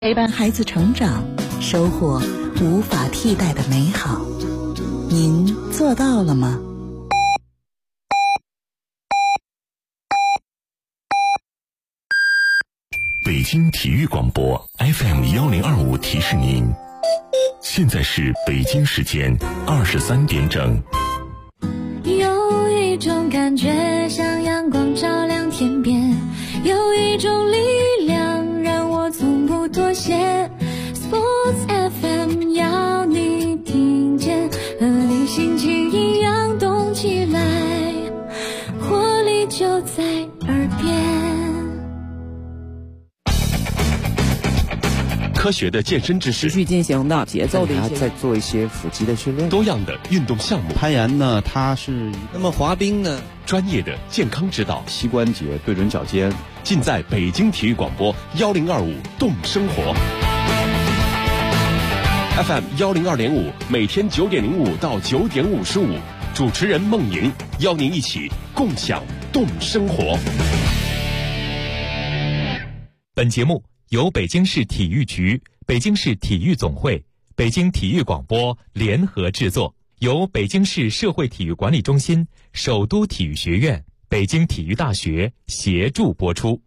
陪伴孩子成长，收获无法替代的美好。您做到了吗？ 北京体育广播 FM1025 提示您，现在是北京时间23点整。 有一种感觉像阳光照亮天边，有一种力量让我从不妥协。 Sports FM 要你听见，和你心情一样动起来，活力就在耳边。 科学的健身知识， 持续进行的节奏的一些， 再做一些腹肌的训练。 多样的运动项目， 攀岩呢，它是那么滑冰呢， 专业的健康指导， 膝关节对准脚尖， 尽在北京体育广播1025动生活。FM 102.5，每天9点05到9点55，主持人孟莹邀您一起共享动生活。 本节目由北京市体育局、北京市体育总会、北京体育广播联合制作，由北京市社会体育管理中心、首都体育学院、北京体育大学协助播出。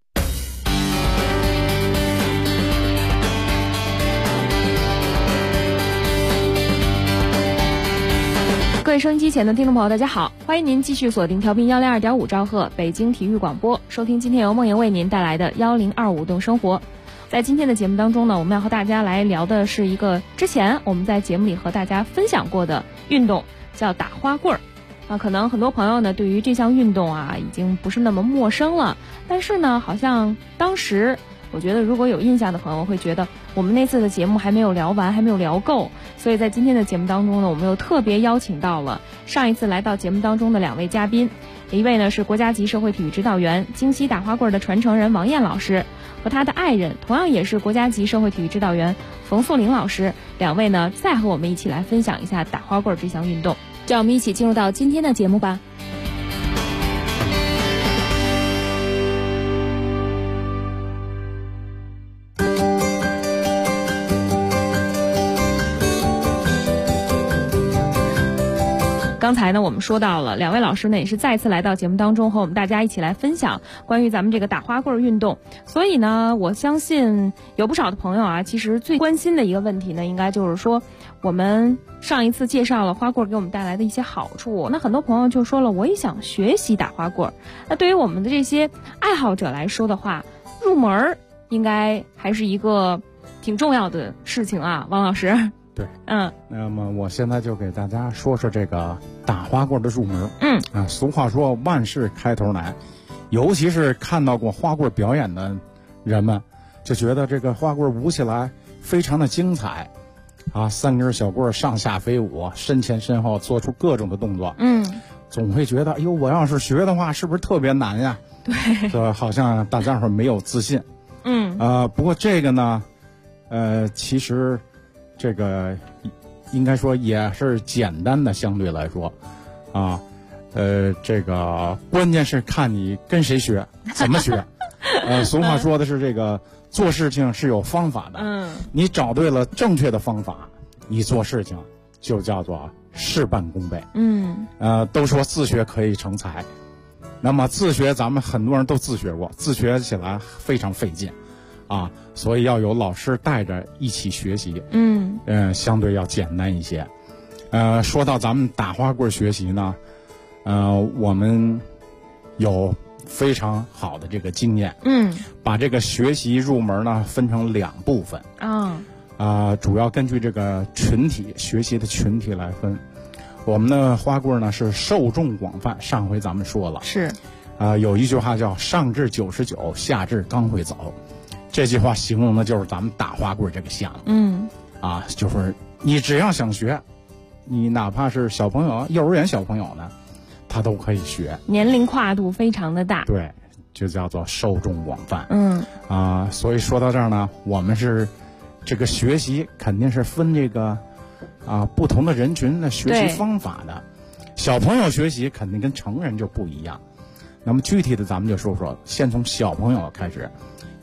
各位收音机前的听众朋友，大家好，欢迎您继续锁定调频102.5兆赫北京体育广播，收听今天由梦莹为您带来的1025动生活。在今天的节目当中呢，我们要和大家来聊的是一个之前我们在节目里和大家分享过的运动，叫打花棍儿。可能很多朋友呢对于这项运动啊已经不是那么陌生了，但是呢好像当时我觉得如果有印象的朋友会觉得我们那次的节目还没有聊完，还没有聊够，所以在今天的节目当中呢，我们又特别邀请到了上一次来到节目当中的2位嘉宾，一位呢是国家级社会体育指导员、京西打花棍的传承人王艳老师，和他的爱人同样也是国家级社会体育指导员冯素玲老师，2位呢再和我们一起来分享一下打花棍这项运动。让我们一起进入到今天的节目吧。刚才呢我们说到了2位老师呢也是再次来到节目当中和我们大家一起来分享关于咱们这个打花棍运动，所以呢我相信有不少的朋友啊，其实最关心的一个问题呢应该就是说，我们上一次介绍了花棍给我们带来的一些好处，那很多朋友就说了我也想学习打花棍，那对于我们的这些爱好者来说的话，入门应该还是一个挺重要的事情啊，王老师。 对，那么我现在就给大家说说这个打花棍的入门。俗话说万事开头难，尤其是看到过花棍表演的人们，就觉得这个花棍舞起来非常的精彩啊，3根小棍上下飞舞，身前身后做出各种的动作。总会觉得，哎呦，我要是学的话，是不是特别难呀？ 对， 这好像大家伙没有自信。不过这个呢，其实。这个应该说也是简单的，相对来说，这个关键是看你跟谁学，怎么学。俗话说的是这个做事情是有方法的，你找对了正确的方法，你做事情就叫做事半功倍。都说自学可以成才，那么自学咱们很多人都自学过，自学起来非常费劲。所以要有老师带着一起学习，相对要简单一些。说到咱们打花棍学习呢，我们有非常好的这个经验，把这个学习入门呢分成2部分，主要根据这个群体学习的群体来分。我们的花棍呢是受众广泛，上回咱们说了， 是， 有一句话叫上至99，下至刚会走。这句话形容的就是咱们打花棍这个项目。就是你只要想学，你哪怕是小朋友、幼儿园小朋友呢，他都可以学， 年龄跨度非常的大。 对，就叫做受众广泛。所以说到这儿呢，我们是这个学习肯定是分这个不同的人群的学习方法的。小朋友学习肯定跟成人就不一样。那么具体的咱们就说说，先从小朋友开始。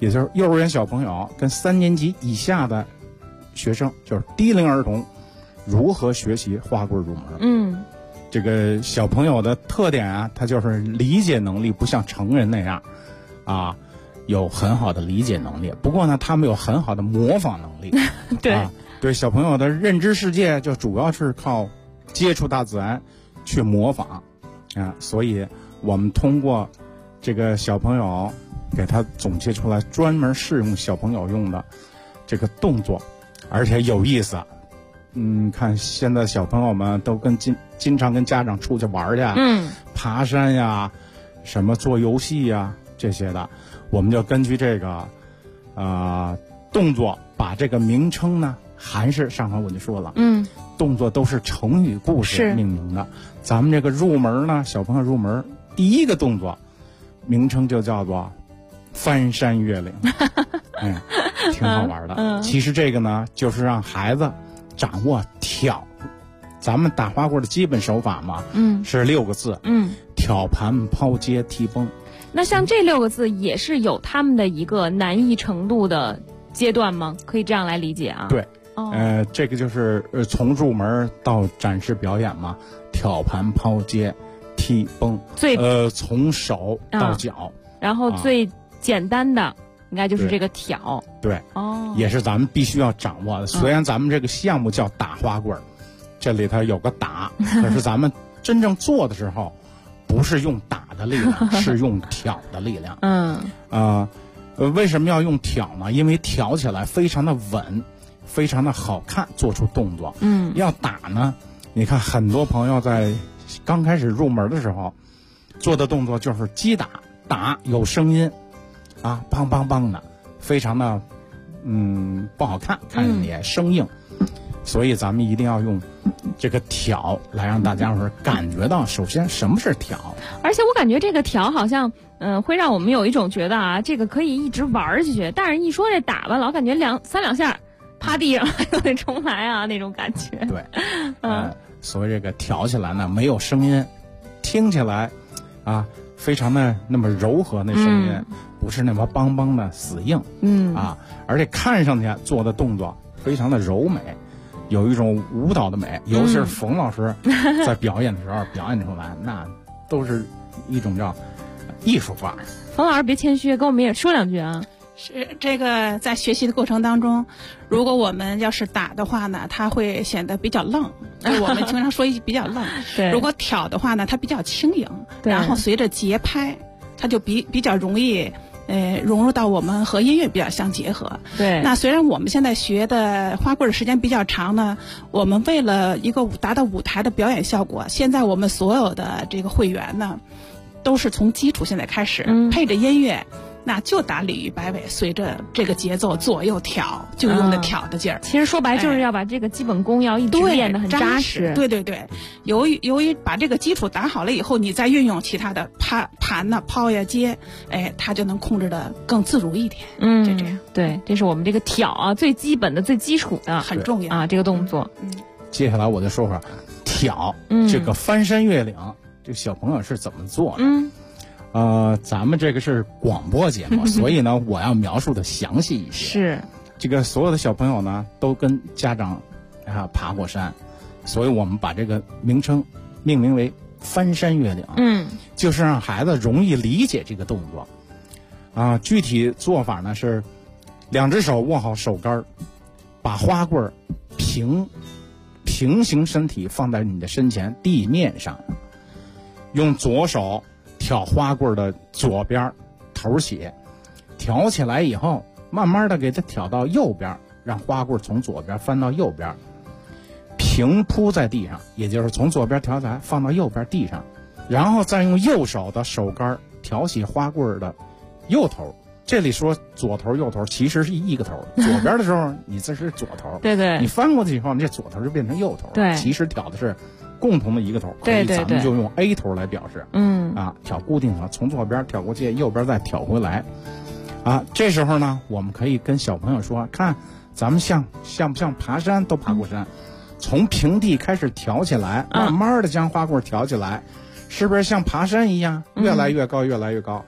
也就是幼儿园小朋友跟3年级以下的学生，就是低龄儿童，如何学习花棍入门。这个小朋友的特点啊，他就是理解能力不像成人那样啊，有很好的理解能力。不过呢，他们有很好的模仿能力。 对、 对，小朋友的认知世界就主要是靠接触大自然去模仿啊，所以我们通过这个小朋友给他总结出来专门适用小朋友用的这个动作，而且有意思。看现在小朋友们都经常跟家长出去玩去，爬山呀，什么做游戏呀这些的，我们就根据这个动作，把这个名称呢，还是上回我就说了，动作都是成语故事命名的。咱们这个入门呢，小朋友入门第一个动作名称就叫做翻山越岭，挺好玩的。其实这个呢，就是让孩子掌握挑，咱们打花棍的基本手法嘛，是6个字，挑盘抛接踢崩。 那像这6个字也是有他们的一个难易程度的阶段吗？可以这样来理解啊？ 对，这个就是从入门到展示表演嘛，挑盘抛接踢崩，从手到脚， 然后最简单的应该就是这个挑。 对，也是咱们必须要掌握的。虽然咱们这个项目叫打花棍，这里头有个打，可是咱们真正做的时候，不是用打的力量，是用挑的力量。为什么要用挑呢？因为挑起来非常的稳，非常的好看，做出动作。要打呢，你看很多朋友在刚开始入门的时候做的动作就是击打，打有声音啊，梆梆梆的，非常的不好看，看着也生硬。所以咱们一定要用这个挑来让大家伙感觉到，首先什么是挑。 而且我感觉这个挑好像会让我们有一种觉得啊，这个可以一直玩下去，但是一说这打吧，老感觉三两下趴地上又得重来啊，那种感觉。 对，所以这个挑起来呢，没有声音，听起来啊非常的那么柔和，那声音不是那么梆梆的死硬，而且看上去做的动作非常的柔美，有一种舞蹈的美，尤其是冯老师在表演的时候表演出来，那都是一种叫艺术范儿。 冯老师别谦虚，跟我们也说两句啊。 是这个在学习的过程当中，如果我们要是打的话呢，它会显得比较愣，就我们经常说比较愣。 对， 如果挑的话呢，它比较轻盈，然后随着节拍，它就比较容易融入到我们和音乐比较相结合。 对， 那虽然我们现在学的花棍的时间比较长呢，我们为了一个达到舞台的表演效果，现在我们所有的这个会员呢，都是从基础现在开始，配着音乐。那就打鲤鱼摆尾，随着这个节奏左右挑，就用的挑的劲儿。 其实说白就是要把这个基本功要一直练得很扎实。 对对对，由于把这个基础打好了以后，你再运用其他的盘呐、抛呀、接，它就能控制的更自如一点。就这样。 对，这是我们这个挑啊，最基本的、最基础的， 很重要啊，这个动作。 接下来我就说说挑，这个翻山越岭，这小朋友是怎么做的？咱们这个是广播节目，所以呢，我要描述的详细一些。 是， 这个所有的小朋友呢，都跟家长爬过山，所以我们把这个名称命名为翻山越岭。就是让孩子容易理解这个动作。具体做法呢是，2只手握好手杆，把花棍平行身体放在你的身前地面上，用左手挑花棍的左边头起，挑起来以后，慢慢的给它挑到右边，让花棍从左边翻到右边，平铺在地上，也就是从左边挑起来放到右边地上，然后再用右手的手杆挑起花棍的右头。这里说左头右头其实是一个头，左边的时候你这是左头， 对对， 你翻过去以后，这左头就变成右头， 对， 其实挑的是共同的一个头，所以咱们就用 A 头来表示。挑固定了，从左边挑过去，右边再挑回来。这时候呢，我们可以跟小朋友说，看咱们像不像爬山，都爬过山，从平地开始挑起来，慢慢的将花棍挑起来，是不是像爬山一样，越来越高，越来越高，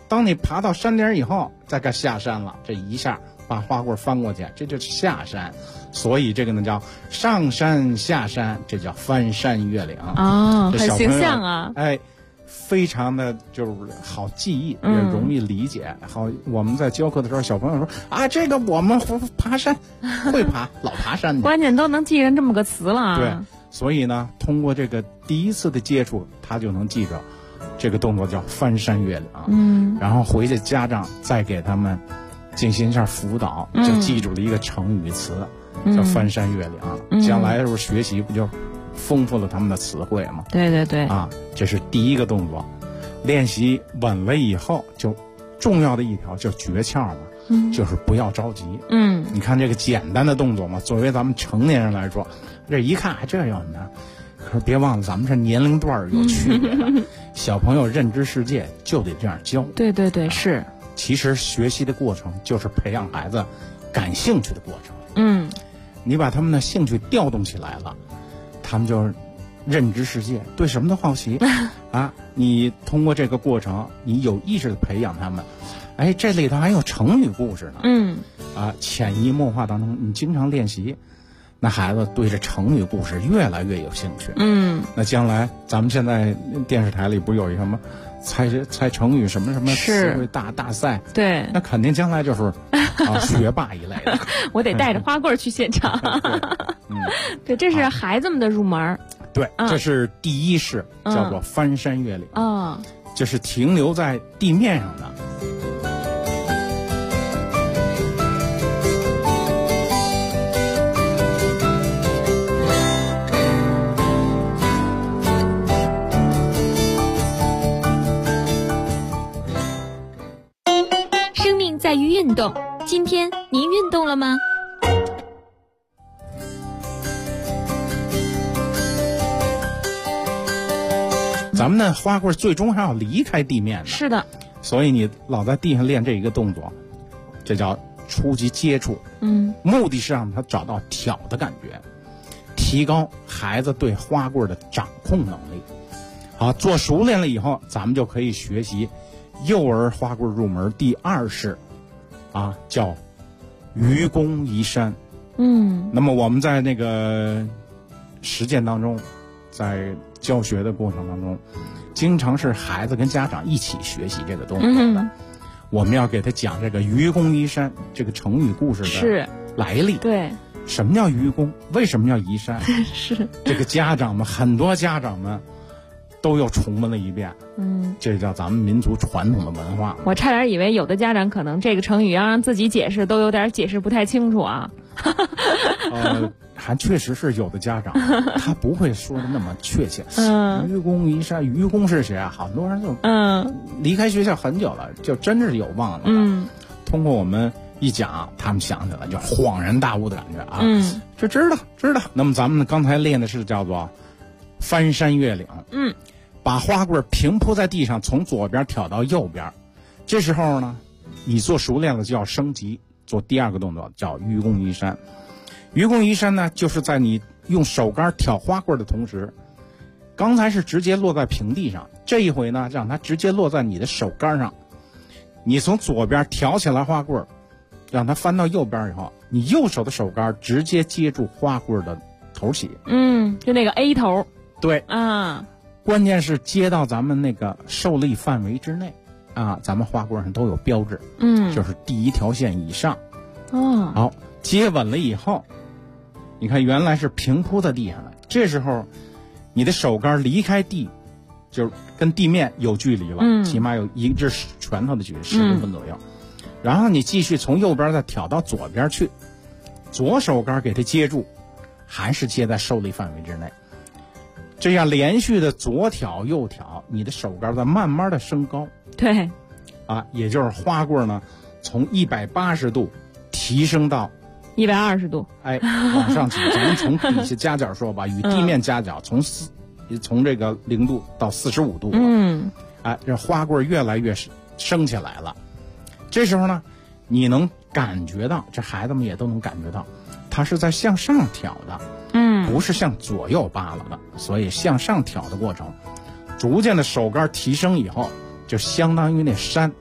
当你爬到山顶以后，再该下山了，这一下把花棍翻过去，这就是下山。所以这个呢叫上山下山，这叫翻山越岭哦，很形象啊！ 哎，非常的就是好记忆，也容易理解。好，我们在教课的时候，小朋友说啊，这个我们爬山会爬，老爬山的， 关键都能记上这么个词了。 对，所以呢，通过这个第一次的接触，他就能记着这个动作叫翻山越岭。然后回去家长再给他们进行一下辅导，就记住了一个成语词。叫翻山越岭，将来的时候学习不就丰富了他们的词汇吗？ 对对对， 这是第一个动作。练习稳了以后，就重要的一条就诀窍嘛，就是不要着急。你看这个简单的动作嘛，作为咱们成年人来说，这一看还这样呢。可是别忘了，咱们这年龄段有区别的，小朋友认知世界就得这样教。 对对对，是。 其实学习的过程就是培养孩子感兴趣的过程。你把他们的兴趣调动起来了，他们就认知世界，对什么都好奇你通过这个过程，你有意识的培养他们。哎，这里头还有成语故事呢。潜移默化当中，你经常练习，那孩子对这成语故事越来越有兴趣。那将来咱们现在电视台里不是有一什么猜成语什么什么词汇大赛？ 对， 那肯定将来就是学霸一类的。 我得带着花棍去现场。对，这是孩子们的入门。 对，这是第一式，叫做翻山越岭。这是停留在地面上的。 生命在于运动，今天您运动了吗？ 咱们的花棍最终还要离开地面的。 是的。 所以你老在地上练这一个动作，这叫初级接触。目的是让他找到挑的感觉，提高孩子对花棍的掌控能力。好，做熟练了以后，咱们就可以学习幼儿花棍入门第二式，叫愚公移山。那么我们在那个实践当中，在教学的过程当中，经常是孩子跟家长一起学习这个动作的。我们要给他讲这个愚公移山这个成语故事的来历。 对， 什么叫愚公？为什么要移山？ 是这个家长们，很多家长们都又重温了一遍。这叫咱们民族传统的文化。 我差点以为有的家长可能这个成语要让自己解释，都有点解释不太清楚啊。 还确实是有的家长他不会说的那么确切。愚公移山，愚公是谁啊？很多人就离开学校很久了，就真是有忘了。通过我们一讲，他们想起来，就恍然大悟的感觉啊。这知道。那么咱们刚才练的是叫做翻山越岭。把花棍平铺在地上，从左边挑到右边。这时候呢，你做熟练了就要升级，做第二个动作叫愚公移山。愚公移山呢，就是在你用手竿挑花棍的同时，刚才是直接落在平地上，这一回呢，让它直接落在你的手竿上。你从左边挑起来花棍，让它翻到右边以后，你右手的手竿直接接住花棍的头起。 就那个 A 头。 对关键是接到咱们那个受力范围之内咱们花棍上都有标志。就是第一条线以上。好，接稳了以后，你看原来是平铺在地上的，这时候你的手竿离开地，就是跟地面有距离了，起码有1只拳头的距离，10公分左右。然后你继续从右边再挑到左边去，左手竿给它接住，还是接在受力范围之内。这样连续的左挑右挑，你的手竿在慢慢的升高。 对， 也就是花棍呢，从180度提升到 120度， 往上起。咱们从底下夹角说吧，与地面夹角从这个0度到45度了。这花棍越来越升起来了。这时候呢，你能感觉到，这孩子们也都能感觉到，它是在向上挑的，不是向左右扒拉的。所以向上挑的过程，逐渐的手竿提升以后，就相当于那山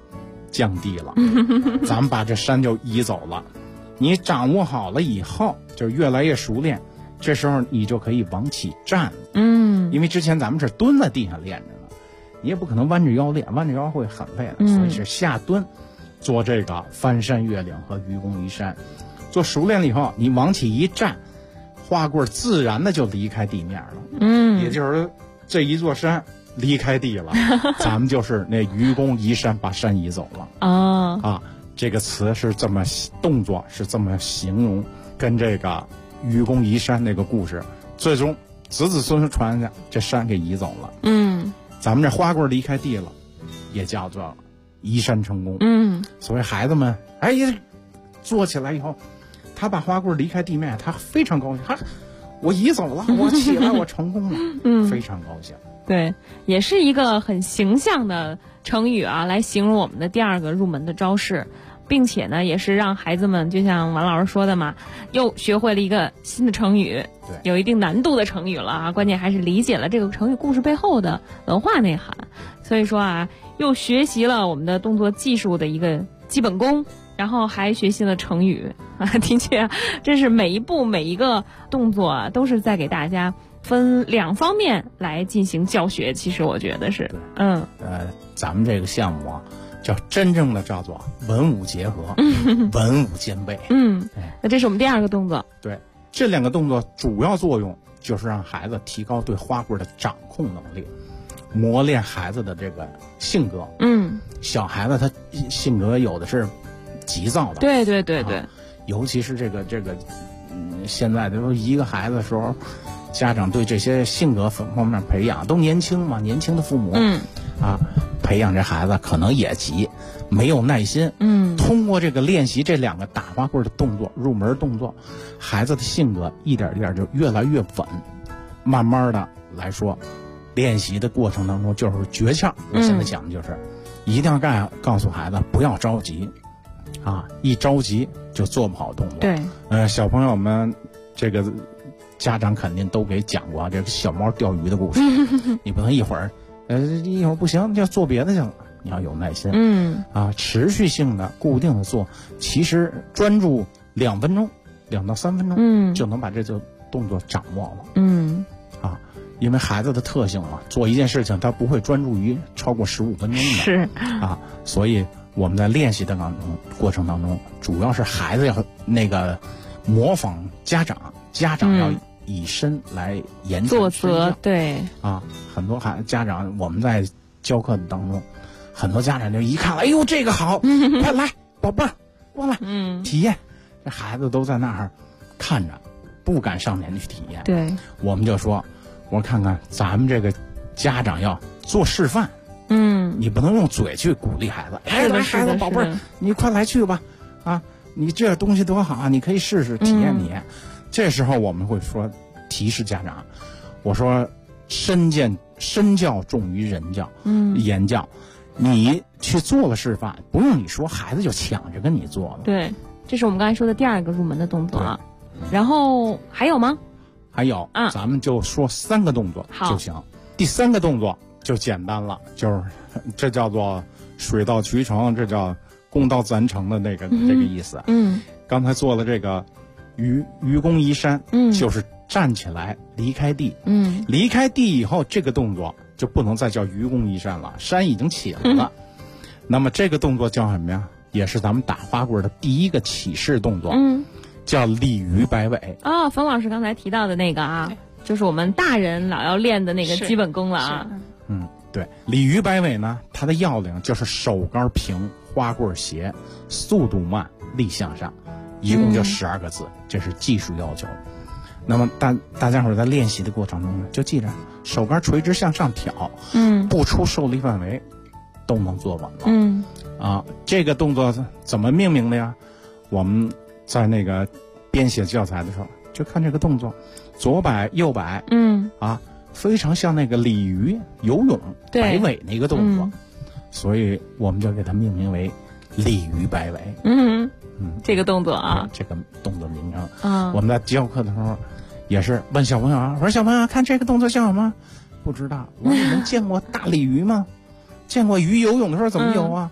降低了，咱们把这山就移走了。你掌握好了以后，就越来越熟练，这时候你就可以往起站。因为之前咱们是蹲在地上练着呢，你也不可能弯着腰练，弯着腰会很累的，所以是下蹲做这个翻山越岭和愚公移山。做熟练了以后，你往起一站，花棍自然的就离开地面了。也就是这一座山离开地了，咱们就是那愚公移山，把山移走了。这个词是这么动作是这么形容，跟这个愚公移山那个故事，最终子子孙孙传下去，这山给移走了。咱们这花棍离开地了，也叫做移山成功。所以孩子们做起来以后，他把花棍离开地面，他非常高兴，我移走了，我起来，我成功了，非常高兴。 对，也是一个很形象的成语啊，来形容我们的第二个入门的招式，并且呢，也是让孩子们就像王老师说的嘛，又学会了一个新的成语，有一定难度的成语了啊。关键还是理解了这个成语故事背后的文化内涵。所以说啊，又学习了我们的动作技术的一个基本功，然后还学习了成语啊，的确，真是每一步每一个动作啊，都是在给大家分两方面来进行教学。其实我觉得是， 咱们这个项目啊，真正的叫做文武结合，文武兼备。 那这是我们第二个动作。 对，这两个动作主要作用就是让孩子提高对花棍的掌控能力，磨练孩子的这个性格。小孩子他性格有的是急躁的， 对， 尤其是这个现在都一个孩子的时候，家长对这些性格方面培养都年轻嘛，年轻的父母培养这孩子可能也急，没有耐心。通过这个练习这两个打花棍的动作，入门动作，孩子的性格一点一点就越来越稳。慢慢的来说，练习的过程当中就是诀窍。我现在讲的就是一定要告诉孩子不要着急一着急就做不好动作。 对， 小朋友们这个家长肯定都给讲过这个小猫钓鱼的故事。你不能一会儿不行就做别的去了，你要有耐心。持续性的固定的做，其实专注2分钟，2到3分钟，就能把这个动作掌握了。因为孩子的特性嘛，做一件事情他不会专注于超过15分钟的。 是所以我们在练习的过程当中，主要是孩子要那个模仿家长，家长要以身来言作则。对很多家长我们在教课当中，很多家长就一看，哎呦这个好，快来宝贝儿过来体验。这孩子都在那儿看着，不敢上前去体验。 对， 我们就说，我看看咱们这个家长要做示范。你不能用嘴去鼓励孩子，来孩子宝贝儿，你快来去吧，你这东西多好啊，你可以试试体验体验。这时候我们会说提示家长，我说身教重于人教，言教，你去做了示范，不用你说，孩子就抢着跟你做了。 对，这是我们刚才说的第二个入门的动作。然后还有吗？ 还有咱们就说3个动作就行。第3个动作就简单了，就是这叫做水到渠成，这叫功到自然成的这个意思。刚才做了这个愚公移山，就是站起来离开地。离开地以后，这个动作就不能再叫愚公移山了，山已经起来了。那么这个动作叫什么呀？也是咱们打花棍的第一个起势动作，叫鲤鱼摆尾。 冯老师刚才提到的那个就是我们大人老要练的那个基本功了对，鲤鱼摆尾呢，它的要领就是手杆平，花棍斜，速度慢，力向上，一共就12个字，这是技术要求。那么大家伙在练习的过程中呢，就记着手杆垂直向上挑，不出受力范围，都能做稳了。这个动作怎么命名的呀？我们在那个编写教材的时候，就看这个动作，左摆右摆，非常像那个鲤鱼游泳摆尾那个动作，所以我们就给它命名为鲤鱼摆尾。 这个动作这个动作名称。我们在教课的时候也是问小朋友我说小朋友看这个动作叫什么？不知道。我说你们见过大鲤鱼吗？见过鱼游泳的时候怎么游啊？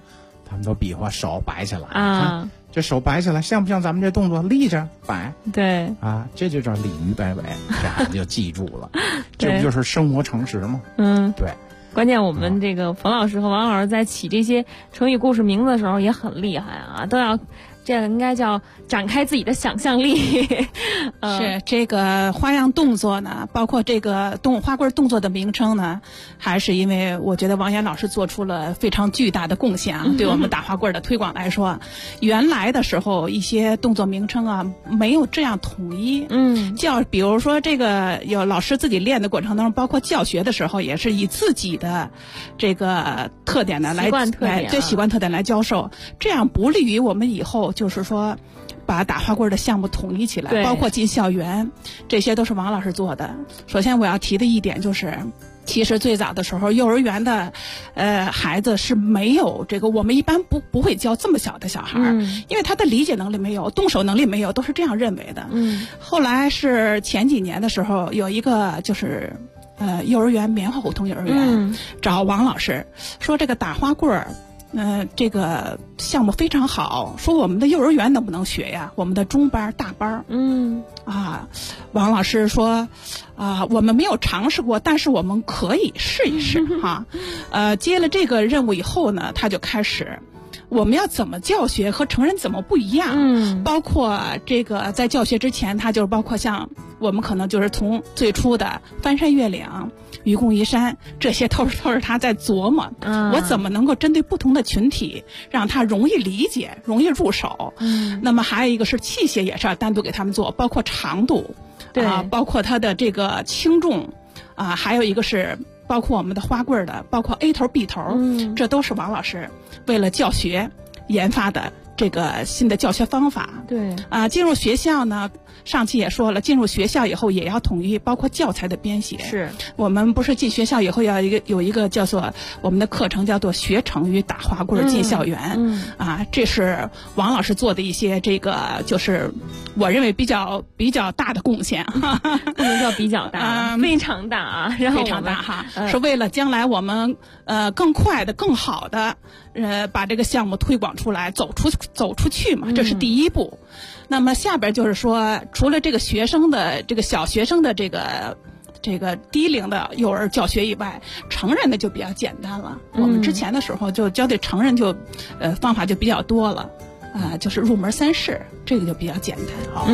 他们都比划手摆起来啊，这手摆起来像不像咱们这动作立着摆？ 对啊，这就叫鲤鱼摆尾，这孩子就记住了，这不就是生活常识吗？对。 关键我们这个冯老师和王老师在起这些成语故事名字的时候也很厉害啊，都要这个应该叫展开自己的想象力。 是这个花样动作呢，包括这个花棍动作的名称呢，还是因为我觉得王岩老师做出了非常巨大的贡献啊，对我们打花棍的推广来说，原来的时候一些动作名称啊没有这样统一，比如说这个有老师自己练的过程当中，包括教学的时候，也是以自己的这个特点呢来习惯特点来教授，这样不利于我们以后就是说把打花棍的项目统一起来，包括进校园，这些都是王老师做的。首先我要提的一点就是，其实最早的时候幼儿园的孩子是没有这个，我们一般不会教这么小的小孩，因为他的理解能力没有，动手能力没有，都是这样认为的。后来是前几年的时候有一个就是幼儿园棉花胡同幼儿园找王老师说这个打花棍儿这个项目非常好，说我们的幼儿园能不能学呀？我们的中班、大班。王老师说我们没有尝试过，但是我们可以试一试哈。接了这个任务以后呢，他就开始我们要怎么教学和成人怎么不一样，包括这个在教学之前，他就是包括像我们可能就是从最初的翻山越岭、愚公移山，这些都是他在琢磨，我怎么能够针对不同的群体让他容易理解、容易入手。那么还有一个是器械也是要单独给他们做，包括长度，包括它的这个轻重，还有一个是包括我们的花棍的，包括 A 头 B 头，这都是王老师为了教学研发的这个新的教学方法。 对进入学校呢，上期也说了，进入学校以后也要统一，包括教材的编写。 是我们不是进学校以后要有一个叫做我们的课程叫做学成语打花棍进校园。这是王老师做的一些这个就是我认为比较大的贡献。 不能叫比较大，非常大啊，然后非常大哈，是为了将来我们更快的、更好的把这个项目推广出来，走出去嘛，这是第一步。那么下边就是说，除了这个学生的这个小学生的这个低龄的幼儿教学以外，成人的就比较简单了。我们之前的时候就教对成人就方法就比较多了，就是入门三式，这个就比较简单。好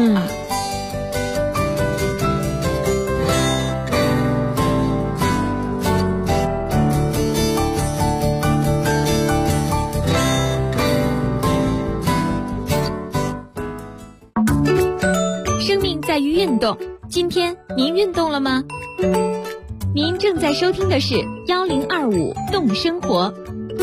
生命在于运动，今天您运动了吗？您正在收听的是1025动生活。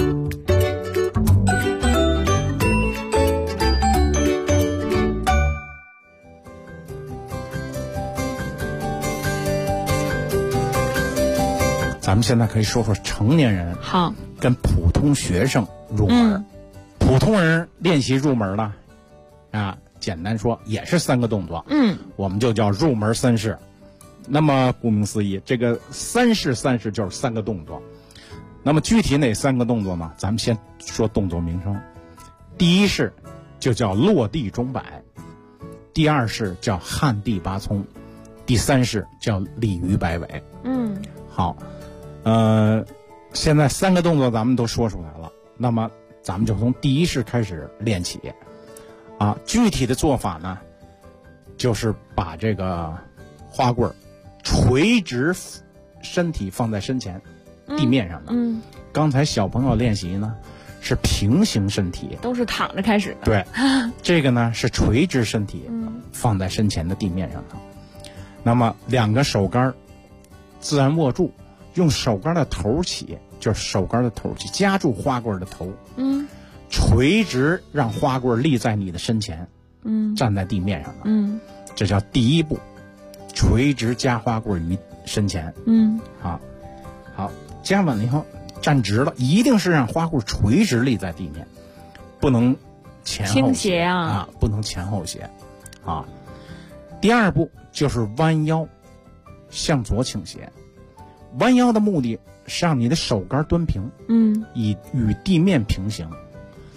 咱们现在可以说说成年人好跟普通学生入门。普通人练习入门了简单说也是3个动作，我们就叫入门3式。那么顾名思义，这个3式就是3个动作。那么具体哪3个动作呢？咱们先说动作名称。第一式就叫落地钟摆，第2式叫旱地拔葱，第3式叫鲤鱼摆尾。好，现在3个动作咱们都说出来了，那么咱们就从第一式开始练起。具体的做法呢，就是把这个花棍垂直身体放在身前地面上的。刚才小朋友练习呢是平行身体， 都是躺着开始的。 对，这个呢是垂直身体放在身前的地面上的。那么2个手杆自然握住，用手杆的头起，就是手杆的头起夹住花棍的头，垂直让花棍立在你的身前，站在地面上的，这叫第一步，垂直夹花棍于身前。好，夹稳了以后站直了，一定是让花棍垂直立在地面，不能前后斜不能前后斜第2步就是弯腰向左倾斜，弯腰的目的是让你的手杆端平，与地面平行。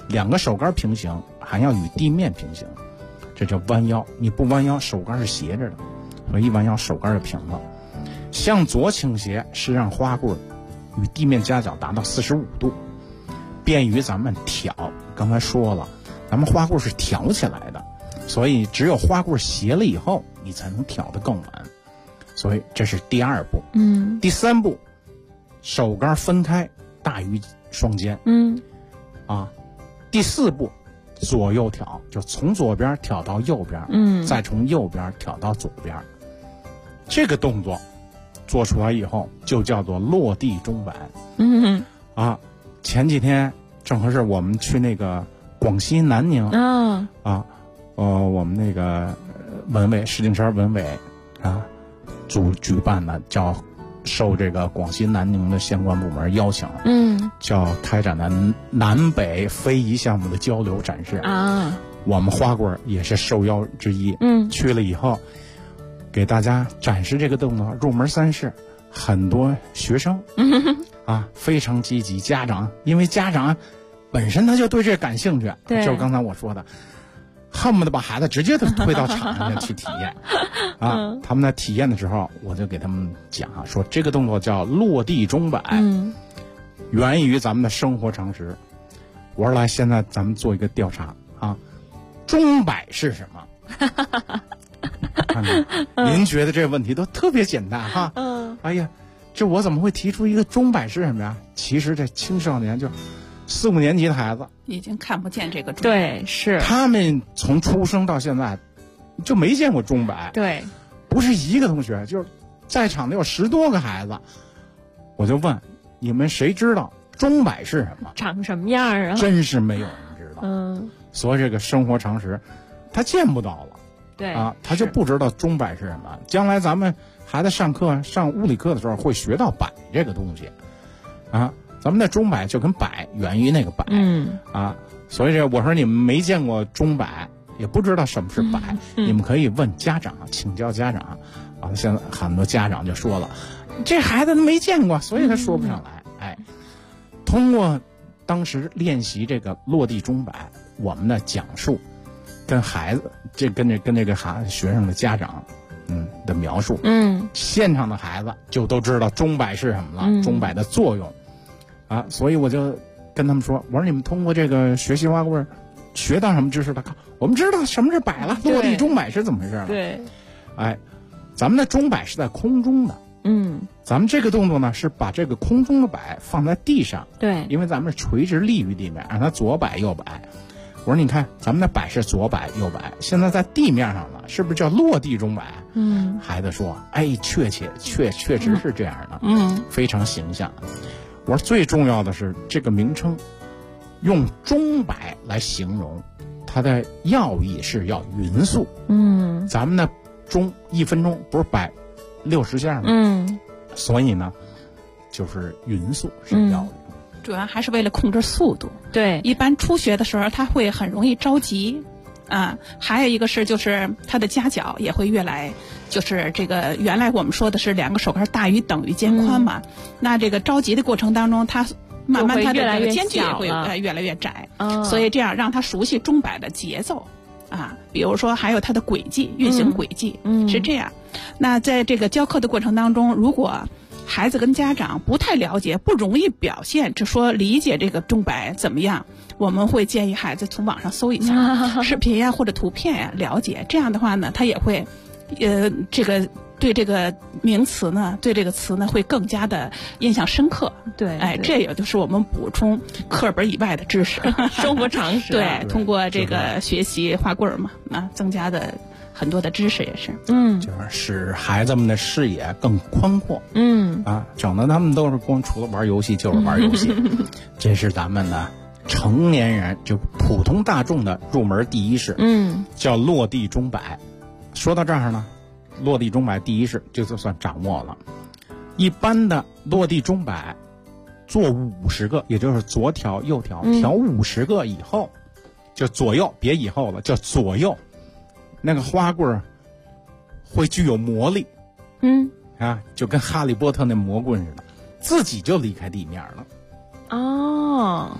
两个手杆平行，还要与地面平行，这叫弯腰。你不弯腰，手杆是斜着的，所以一弯腰手杆就平了。向左倾斜是让花棍与地面夹角达到45度，便于咱们挑。刚才说了，咱们花棍是挑起来的，所以只有花棍斜了以后，你才能挑得更稳。所以这是第2步。第3步，手杆分开大于双肩。第4步，左右挑，就从左边挑到右边，再从右边挑到左边。这个动作做出来以后，就叫做落地钟摆。前几天正合适我们去那个广西南宁我们那个文委石景山文委举办的，叫受这个广西南宁的相关部门邀请，叫开展的南北非遗项目的交流展示我们花棍也是受邀之一。去了以后给大家展示这个动作，入门3式，很多学生非常积极。家长因为家长本身他就对这感兴趣，就是刚才我说的，恨不得把孩子直接都推到场上去体验他们在体验的时候，我就给他们讲说这个动作叫落地钟摆，源于咱们的生活常识。我说来，现在咱们做一个调查钟摆是什么？看看您觉得这个问题都特别简单哎呀，这我怎么会提出一个钟摆是什么呀？其实这青少年就4、5年级的孩子已经看不见这个钟摆。 对，是他们从出生到现在就没见过钟摆。 对， 不是一个同学，就是在场的有10多个孩子。我就问你们谁知道钟摆是什么？ 长什么样真是没有人知道。所以这个生活常识他见不到了。 对他就不知道钟摆是什么。将来咱们孩子上物理课的时候会学到摆这个东西咱们的钟摆就跟摆源于那个摆所以我说你们没见过钟摆，也不知道什么是摆，你们可以问家长，请教家长现在很多家长就说了，这孩子都没见过，所以他说不上来。通过当时练习这个落地钟摆，我们的讲述跟孩子跟这个学生的家长的描述，现场的孩子就都知道钟摆是什么了，钟摆的作用所以我就跟他们说，我说你们通过这个学习花棍学到什么知识了？我们知道什么是摆了，落地钟摆是怎么回事了？ 对， 咱们的钟摆是在空中的，咱们这个动作呢是把这个空中的摆放在地上， 对， 因为咱们垂直立于地面，让它左摆右摆。我说你看，咱们的摆是左摆右摆，现在在地面上了，是不是叫落地钟摆？孩子说，确实是这样的，非常形象。我说最重要的是这个名称，用钟摆来形容，它的要义是要匀速。咱们的钟1分钟不是摆60下吗？所以呢，就是匀速是要义。 主要还是为了控制速度。 对， 一般初学的时候他会很容易着急还有一个是就是他的夹角也会越来，就是这个原来我们说的是2个手杆大于等于肩宽嘛，那这个着急的过程当中，他慢慢他的这个间距也会越来越窄，所以这样让他熟悉钟摆的节奏比如说还有它的轨迹，运行轨迹是这样。那在这个教课的过程当中，如果孩子跟家长不太了解，不容易表现，就说理解这个钟摆怎么样，我们会建议孩子从网上搜一下视频或者图片了解。这样的话呢，他也会这个对这个名词呢，对这个词呢会更加的印象深刻。 对， 这也就是我们补充课本以外的知识， 生活常识。 对，通过这个学习花棍嘛，增加的很多的知识也是。 就是使孩子们的视野更宽阔。整的他们都是除了玩游戏就是玩游戏。这是咱们的成年人就普通大众的入门第1式，叫落地钟摆。说到这儿呢，落地钟摆第1式就算掌握了。一般的落地钟摆做50个，也就是左挑右挑，挑50个以后，就左右，别以后了，叫左右，那个花棍会具有魔力。就跟哈利波特那魔棍似的，自己就离开地面了。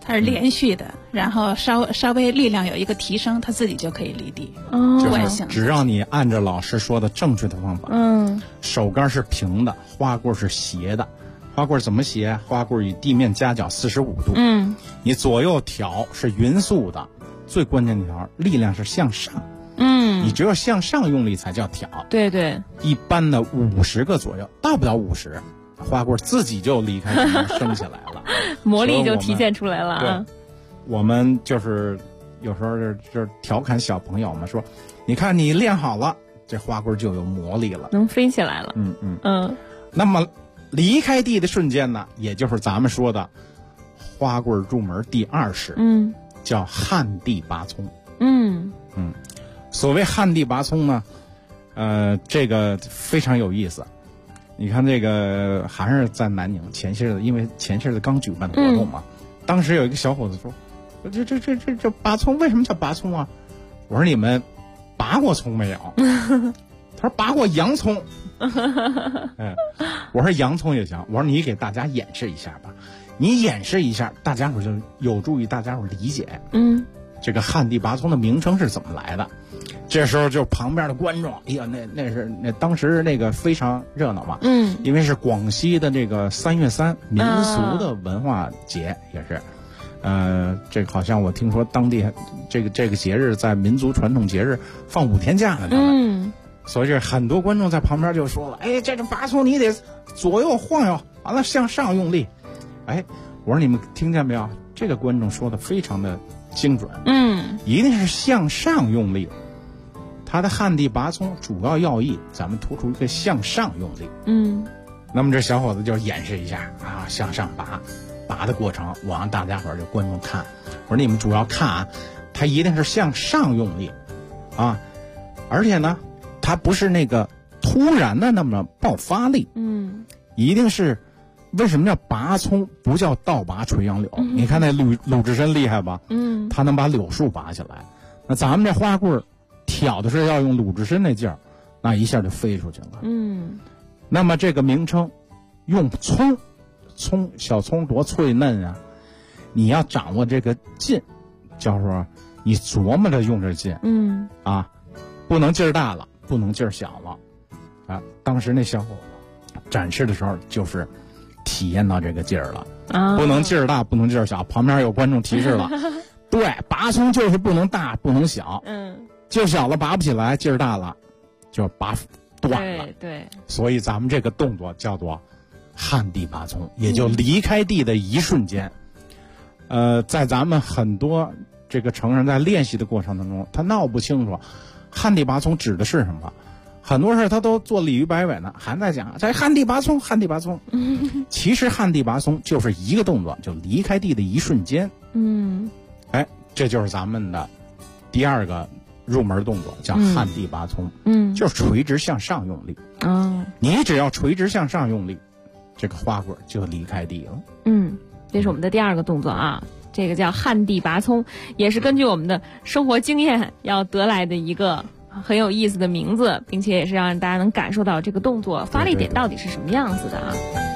它是连续的，然后稍微力量有一个提升，它自己就可以离地。 就是只要你按照老师说的正确的方法，手杆是平的，花棍是斜的。花棍怎么斜？花棍与地面夹角45度。你左右挑是匀速的，最关键的条力量是向上。你只有向上用力才叫挑。 对对。 一般的50个左右，到不了50，花棍自己就离开地面升起来了， 魔力就体现出来了。 对，我们就是有时候就是调侃小朋友们说，你看你练好了，这花棍就有魔力了， 能飞起来了。 那么离开地的瞬间呢，也就是咱们说的花棍入门第2式，叫旱地拔葱。所谓旱地拔葱呢，这个非常有意思。你看这个还是在南宁前些日子，因为前些日子刚举办的活动嘛，当时有一个小伙子说，这拔葱为什么叫拔葱啊？我说你们拔过葱没有？他说拔过洋葱。我说洋葱也行。我说你给大家演示一下吧，你演示一下，大家伙就有助于大家伙理解。这个旱地拔葱的名称是怎么来的？这时候就旁边的观众，哎呀，那当时那个非常热闹嘛。因为是广西的这个3月3民俗的文化节，也是。这个好像我听说当地这个节日在民族传统节日放5天假呢。所以这很多观众在旁边就说了，哎，这拔葱你得左右晃悠，完了向上用力。哎，我说你们听见没有？这个观众说的非常的精准。一定是向上用力。它的旱地拔葱主要要义，咱们突出一个向上用力。那么这小伙子就演示一下啊，向上拔的过程，我让大家伙儿就观众看。我说你们主要看啊，它一定是向上用力啊，而且呢，它不是那个突然的那么爆发力。一定是为什么叫拔葱不叫倒拔垂杨柳？你看那鲁智深厉害吧？他能把柳树拔下来。那咱们这花棍挑的是要用鲁智深那劲儿，那一下就飞出去了。那么这个名称用葱小葱多脆嫩啊，你要掌握这个劲，叫说你琢磨着用这劲。不能劲儿大了，不能劲儿小了啊。当时那小伙子展示的时候就是体验到这个劲儿了。不能劲儿大，不能劲儿小。旁边有观众提示了，对，拔葱就是不能大，不能小。劲儿小了拔不起来，劲儿大了就拔断了。 对， 所以咱们这个动作叫做旱地拔葱，也就离开地的一瞬间。在咱们很多这个成人在练习的过程当中，他闹不清楚旱地拔葱指的是什么。很多事他都做鲤鱼摆尾呢，还在讲这旱地拔葱，旱地拔葱。其实旱地拔葱就是一个动作，就离开地的一瞬间。这就是咱们的第2个入门动作，叫旱地拔葱。就是垂直向上用力。你只要垂直向上用力，这个花棍就离开地了。 这是我们的第2个动作啊，这个叫旱地拔葱，也是根据我们的生活经验要得来的一个很有意思的名字，并且也是让大家能感受到这个动作发力点到底是什么样子的啊。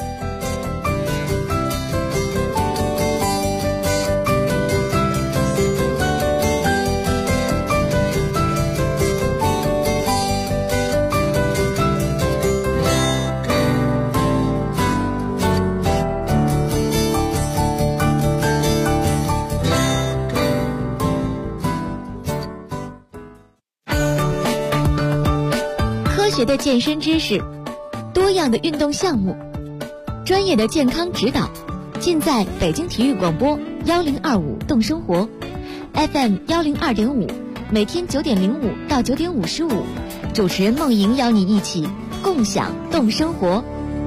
科学的健身知识，多样的运动项目，专业的健康指导，尽在北京体育广播1025动生活 FM 102.5，每天9点05到9点55，主持人梦莹邀你一起共享动生活。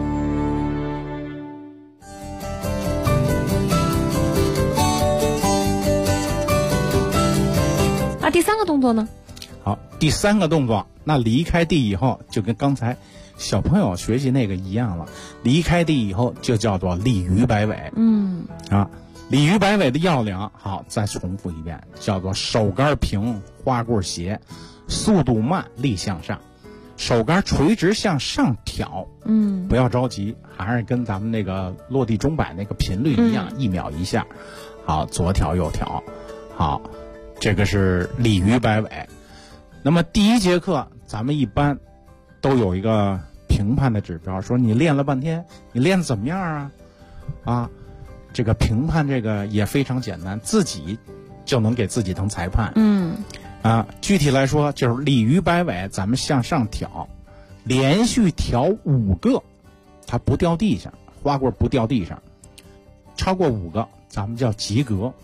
第3个动作呢？ 好，第3个动作，那离开地以后，就跟刚才小朋友学习那个一样了。离开地以后，就叫做鲤鱼摆尾。鲤鱼摆尾的要领，好，再重复一遍，叫做手杆平，花棍斜，速度慢，力向上，手杆垂直向上挑。不要着急，还是跟咱们那个落地钟摆那个频率一样，1秒1下。 好，左挑右挑，好，这个是鲤鱼摆尾。那么第一节课咱们一般都有一个评判的指标，说你练了半天，你练得怎么样啊？啊，这个评判这个也非常简单，自己就能给自己当裁判。具体来说就是鲤鱼摆尾，咱们向上挑，连续挑5个，它不掉地上，花棍不掉地上，超过5个咱们叫及格。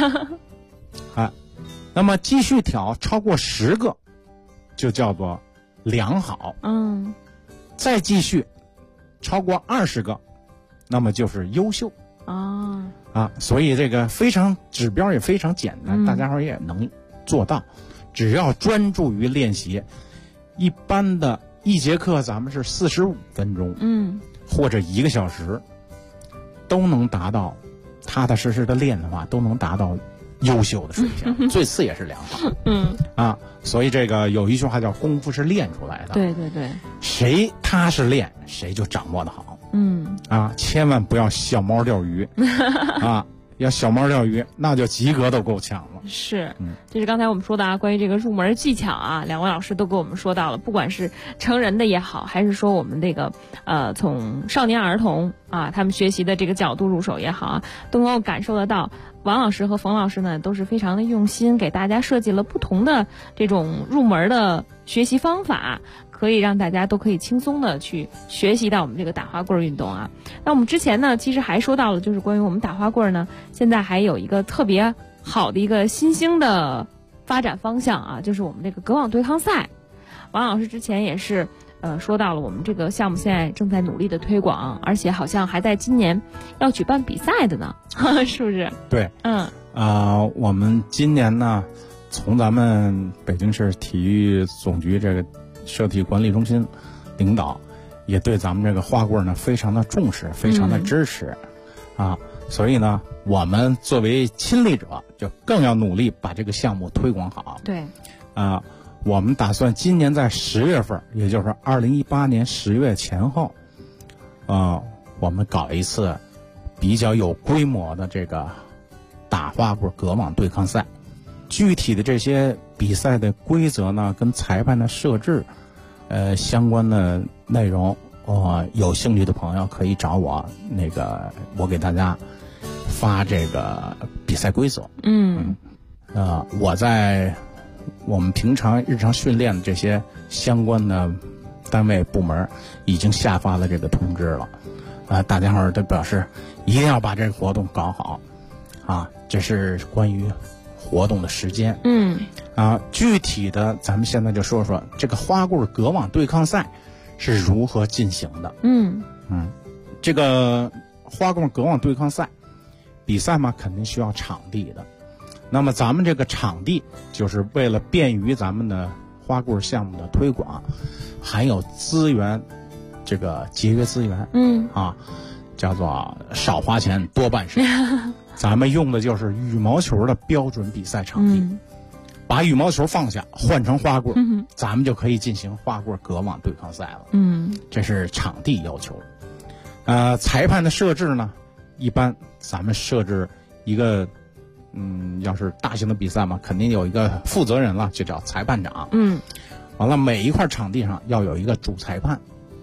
那么继续挑超过10个就叫做良好。再继续超过20个，那么就是优秀。所以这个指标也非常简单，大家伙也能做到，只要专注于练习。一般的一节课咱们是45分钟，或者1个小时，都能达到，踏踏实实的练的话，都能达到优秀的水平，最次也是良好。所以这个有一句话叫功夫是练出来的。 对对对， 谁踏实练，谁就掌握得好。千万不要小猫钓鱼要小猫钓鱼，那就及格都够呛了。 是，这是刚才我们说的关于这个入门技巧2位老师都给我们说到了，不管是成人的也好，还是说我们这个从少年儿童他们学习的这个角度入手也好都能够感受得到。王老师和冯老师呢都是非常的用心，给大家设计了不同的这种入门的学习方法，可以让大家都可以轻松的去学习到我们这个打花棍运动那我们之前呢其实还说到了，就是关于我们打花棍呢现在还有一个特别好的一个新兴的发展方向就是我们这个隔网对抗赛。王老师之前也是说到了我们这个项目现在正在努力的推广，而且好像还在今年要举办比赛的呢是不是？ 对，我们今年呢从咱们北京市体育总局这个社体管理中心领导也对咱们这个花棍呢非常的重视，非常的支持所以呢我们作为亲历者就更要努力把这个项目推广好。 对， 我们打算今年在10月份，也就是2018年10月前后我们搞一次比较有规模的这个打花棍隔网对抗赛。具体的这些比赛的规则呢跟裁判的设置相关的内容有兴趣的朋友可以找我，我给大家发这个比赛规则。我在我们平常日常训练的这些相关的单位部门已经下发了这个通知了大家伙都表示一定要把这个活动搞好这是关于活动的时间。具体的咱们现在就说说这个花棍隔网对抗赛是如何进行的。这个花棍隔网对抗赛比赛嘛，肯定需要场地的。那么咱们这个场地就是为了便于咱们的花棍项目的推广，还有资源，这个节约资源，叫做少花钱多办事。咱们用的就是羽毛球的标准比赛场地，把羽毛球放下，换成花棍，咱们就可以进行花棍隔网对抗赛了。这是场地要求。裁判的设置呢，一般咱们设置一个。要是大型的比赛嘛，肯定有一个负责人了，就叫裁判长。完了，每一块场地上要有一个主裁判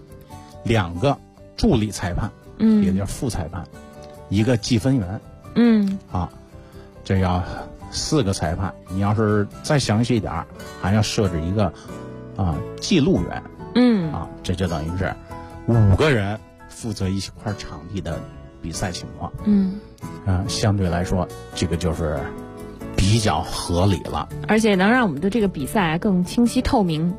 ，2个助理裁判，也就是副裁判，1个计分员。这要4个裁判。你要是再详细一点，还要设置一个记录员。这就等于是5个人负责一块场地的比赛情况。相对来说这个就是比较合理了， 而且能让我们的这个比赛更清晰透明。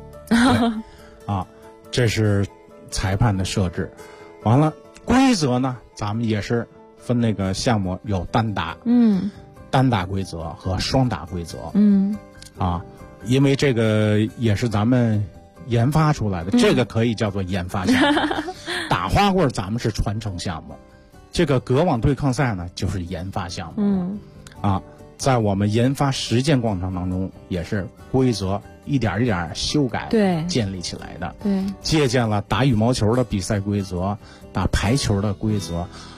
这是裁判的设置。完了，规则呢咱们也是分那个项目有单打规则和双打规则。因为这个也是咱们研发出来的，这个可以叫做研发项目。打花棍咱们是传承项目，这个隔网对抗赛呢就是研发项目。在我们研发实践过程当中，也是规则一点一点修改建立起来的。借鉴了打羽毛球的比赛规则，打排球的规则，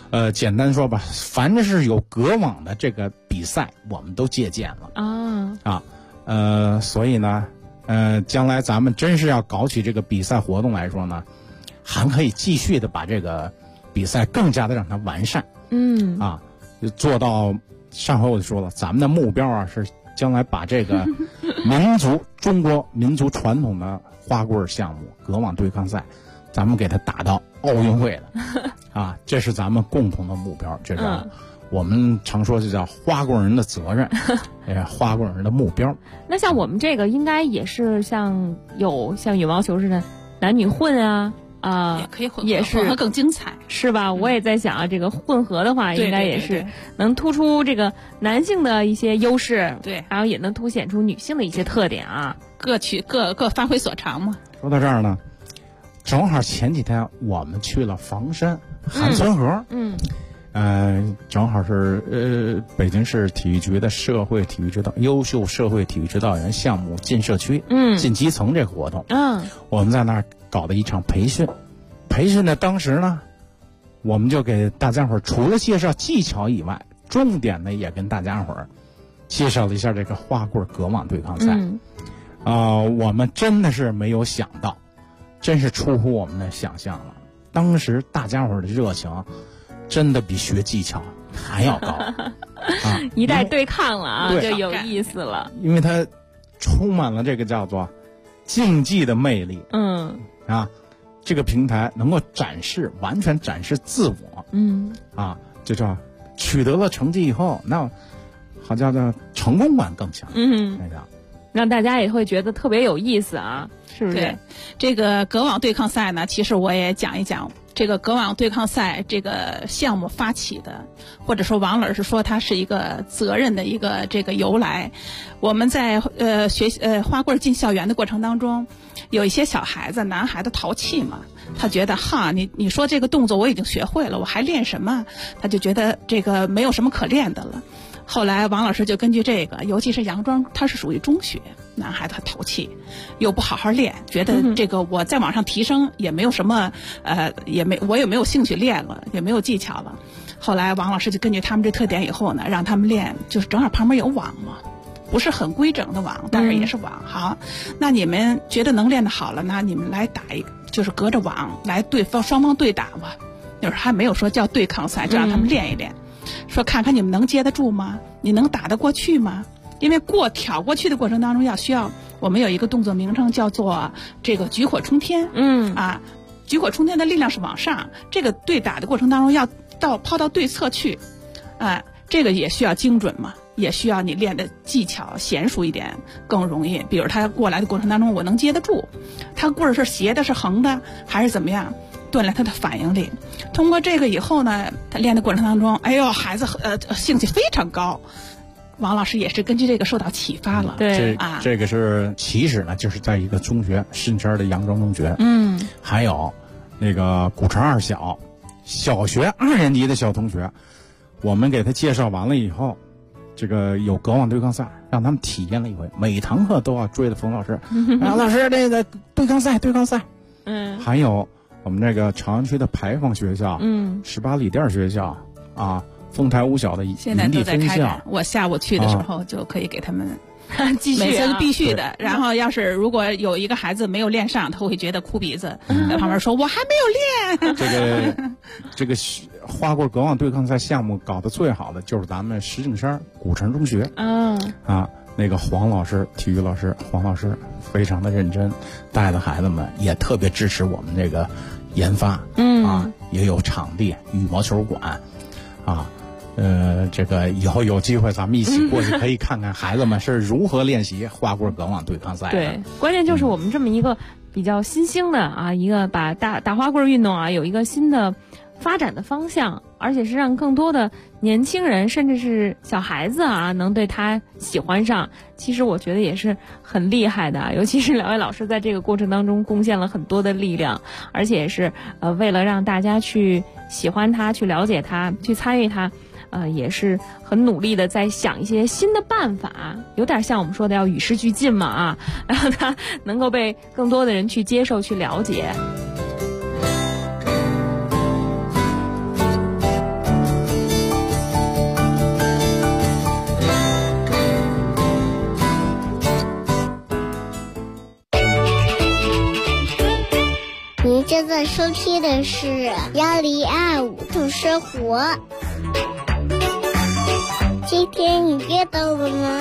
简单说吧，凡是有隔网的这个比赛，我们都借鉴了所以呢，将来咱们真是要搞起这个比赛活动来说呢，还可以继续的把这个比赛更加的让它完善。做到上回我就说了，咱们的目标是将来把这个中国民族传统的花棍项目隔网对抗赛，咱们给它打到奥运会的这是咱们共同的目标，这是我们常说就叫花棍人的责任，花棍人的目标。 那像我们这个应该也是像羽毛球似的男女混也可以混合， 也是混合更精彩， 是吧？我也在想这个混合的话，应该也是能突出这个男性的一些优势， 对， 然后也能凸显出女性的一些特点各发挥所长嘛。 说到这儿呢，正好前几天我们去了房山韩村河，正好是北京市体育局的优秀社会体育指导员项目进社区，进基层这个活动，我们在那儿搞的一场培训。培训的当时呢，我们就给大家伙除了介绍技巧以外，重点呢也跟大家伙介绍了一下这个花棍隔网对抗赛。我们真的是没有想到，真是出乎我们的想象了。当时大家伙的热情真的比学技巧还要高一旦对抗了就有意思了， 因为它充满了这个叫做竞技的魅力。这个平台能够完全展示自我。就叫取得了成绩以后，那好叫做成功感更强。 让大家也会觉得特别有意思是不是？ 对，这个隔网对抗赛呢，其实我也讲一讲这个隔网对抗赛这个项目发起的，或者说王老师说它是一个责任的一个这个由来。我们在花棍进校园的过程当中，有一些小孩子，男孩子淘气嘛，他觉得你说这个动作我已经学会了，我还练什么？他就觉得这个没有什么可练的了。后来王老师就根据这个，尤其是杨庄，他是属于中学，男孩子他淘气，又不好好练，觉得这个我再往上提升也没有什么，我也没有兴趣练了，也没有技巧了。后来王老师就根据他们这特点以后呢，让他们练，就是正好旁边有网嘛，不是很规整的网，但是也是网。好，那你们觉得能练得好了，那你们来打一个，就是隔着网来双方对打吧。那时候还没有说叫对抗赛，就让他们练一练。说看看你们能接得住吗？你能打得过去吗？因为挑过去的过程当中需要我们有一个动作名称叫做这个举火冲天。举火冲天的力量是往上，这个对打的过程当中要抛到对侧去，这个也需要精准嘛，也需要你练的技巧娴熟一点更容易。比如他过来的过程当中，我能接得住，他棍儿是斜的是横的还是怎么样，锻炼他的反应力。通过这个以后呢，他练的过程当中，孩子兴趣非常高。王老师也是根据这个受到启发了。 这个是其实呢，就是在一个中学，深山的杨庄中学，还有那个古城二小学2年级的小同学，我们给他介绍完了以后，这个有隔网对抗赛，让他们体验了一回，每堂课都要追着冯老师，老师这个对抗赛。还有我们这个朝阳区的牌坊学校，18里店学校丰台五小的现在都在开展。我下午去的时候就可以给他们继续， 每次必须的。然后要是如果有一个孩子没有练上，他会觉得哭鼻子，在旁边说我还没有练。 这个花棍隔网对抗赛项目搞得最好的就是咱们石景山古城中学。那个体育老师黄老师非常的认真，带的孩子们也特别支持我们这个研发。也有场地，羽毛球馆这个以后有机会咱们一起过去可以看看孩子们是如何练习花棍隔网对抗赛的。 对，关键就是我们这么一个比较新兴的一个把打花棍运动有一个新的发展的方向，而且是让更多的年轻人甚至是小孩子能对他喜欢上。其实我觉得也是很厉害的，尤其是两位老师在这个过程当中贡献了很多的力量，而且也是为了让大家去喜欢他，去了解他，去参与他。也是很努力的在想一些新的办法，有点像我们说的要与时俱进嘛让它能够被更多的人去接受去了解。 您正在收听的是1025度生活。今天你约到了吗？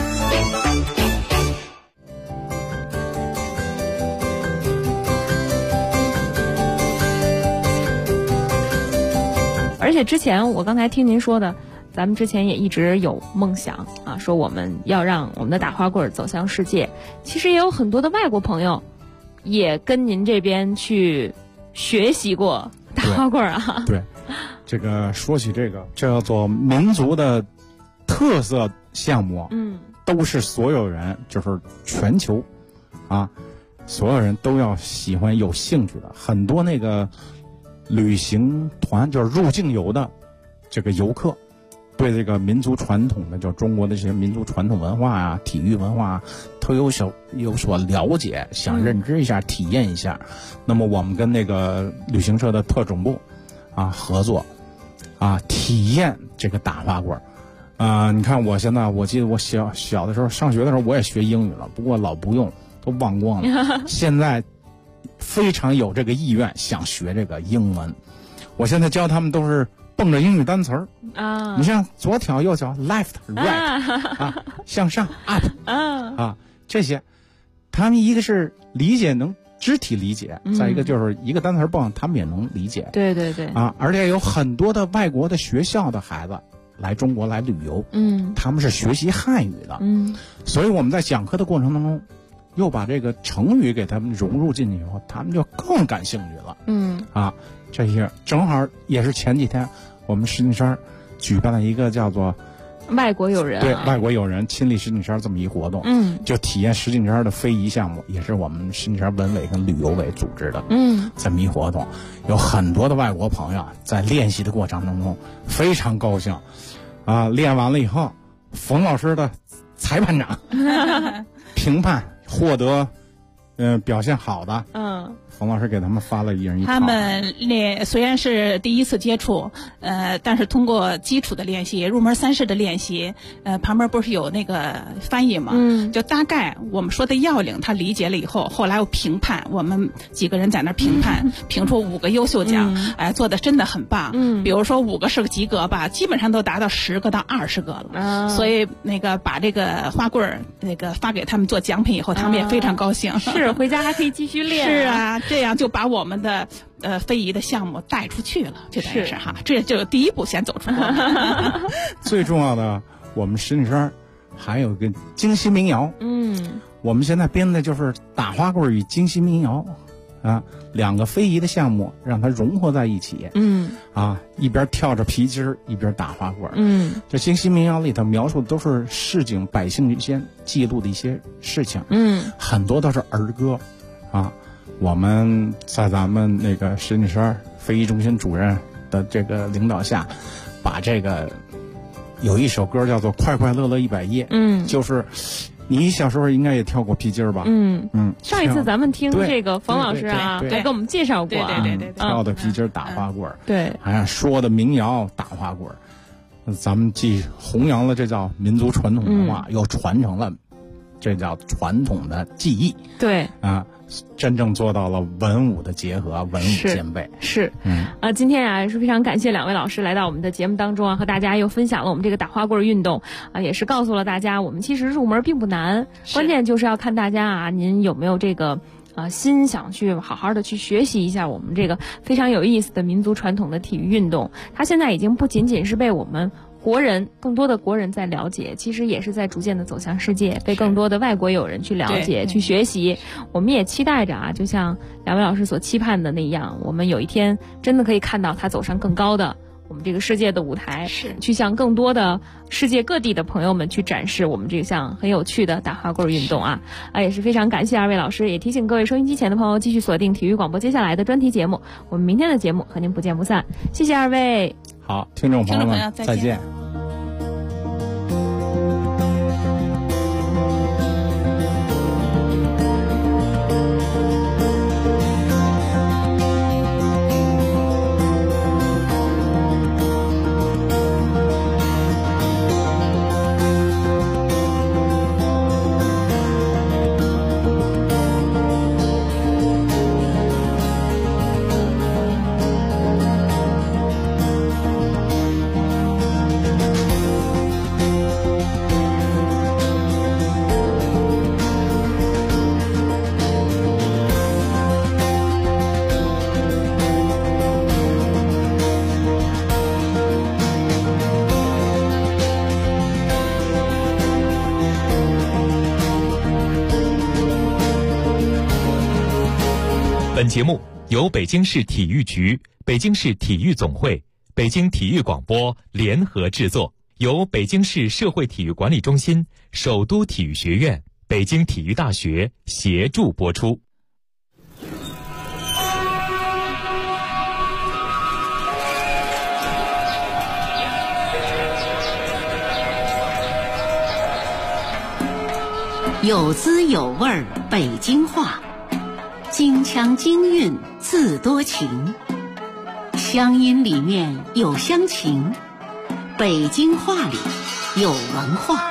而且之前我刚才听您说的，咱们之前也一直有梦想啊，说我们要让我们的打花棍走向世界。其实也有很多的外国朋友也跟您这边去学习过打花棍啊。 对，这个说起这个叫做民族的特色项目，都是所有人，就是全球啊，所有人都要喜欢有兴趣的。很多那个旅行团就是入境游的这个游客，对这个民族传统的，就中国的这些民族传统文化啊、体育文化都有所了解，想认知一下、体验一下。那么我们跟那个旅行社的特种部啊合作啊，体验这个打花棍你看我现在，我记得我小的时候上学的时候我也学英语了，不过老不用，都忘光了。现在非常有这个意愿想学这个英文，我现在教他们都是蹦着英语单词儿啊，你像左挑右挑 left right 啊，向上 up 啊，这些他们一个是理解，能肢体理解，再一个就是一个单词蹦他们也能理解。 对对对啊，而且有很多的外国的学校的孩子来中国来旅游，他们是学习汉语的，所以我们在讲课的过程当中又把这个成语给他们融入进去以后，他们就更感兴趣了。这些正好也是前几天我们石景山举办了一个叫做外国友人， 对，外国友人亲历石景山这么一活动，就体验石景山的非遗项目，也是我们石景山文委跟旅游委组织的，这么一活动，有很多的外国朋友在练习的过程当中非常高兴，练完了以后，冯老师的裁判长评判获得表现好的，冯老师给他们发了一人一套。 他们虽然是第一次接触，但是通过基础的练习、入门3式的练习，旁边不是有那个翻译吗？就大概我们说的要领，他理解了以后，后来又评判，我们几个人在那评判，评出5个优秀奖，做的真的很棒。比如说5个是个及格吧，基本上都达到10个到20个了。所以那个把这个花棍儿那个发给他们做奖品以后，他们也非常高兴。 是，回家还可以继续练。 是啊。这样就把我们的非遗的项目带出去了，这等于是哈，这就第一步先走出国门。 最重要的，我们石景山还有个京戏民谣，我们现在编的就是打花棍与京戏民谣，2个非遗的项目让它融合在一起，一边跳着皮筋儿，一边打花棍，这京戏民谣里头描述的都是市井百姓之间记录的一些事情，很多都是儿歌我们在咱们那个石景山非遗中心主任的这个领导下，把这个有一首歌叫做《快快乐乐100夜》，就是你小时候应该也跳过皮筋儿吧？ 上一次咱们听这个冯老师还给我们介绍过， 对， 跳的皮筋儿打花棍， 对， 说的民谣打花棍，咱们既弘扬了这叫民族传统文化，又传承了这叫传统的技艺， 对真正做到了文武的结合，文武兼备。 是，今天是非常感谢2位老师来到我们的节目当中和大家又分享了我们这个打花棍运动也是告诉了大家，我们其实入门并不难，关键就是要看大家您有没有这个心想去好好的去学习一下我们这个非常有意思的民族传统的体育运动。它现在已经不仅仅是被我们更多的国人在了解，其实也是在逐渐的走向世界，被更多的外国友人去了解、去学习。我们也期待着就像2位老师所期盼的那样，我们有一天真的可以看到他走上更高的我们这个世界的舞台，去向更多的世界各地的朋友们去展示我们这项很有趣的打花棍运动也是非常感谢2位老师，也提醒各位收音机前的朋友继续锁定体育广播接下来的专题节目，我们明天的节目和您不见不散。谢谢2位。 好，听众朋友们，再见。 本节目由北京市体育局、北京市体育总会、北京体育广播联合制作，由北京市社会体育管理中心、首都体育学院、北京体育大学协助播出。 有滋有味儿北京话，京腔京韵自多情，乡音里面有乡情，北京话里有文化。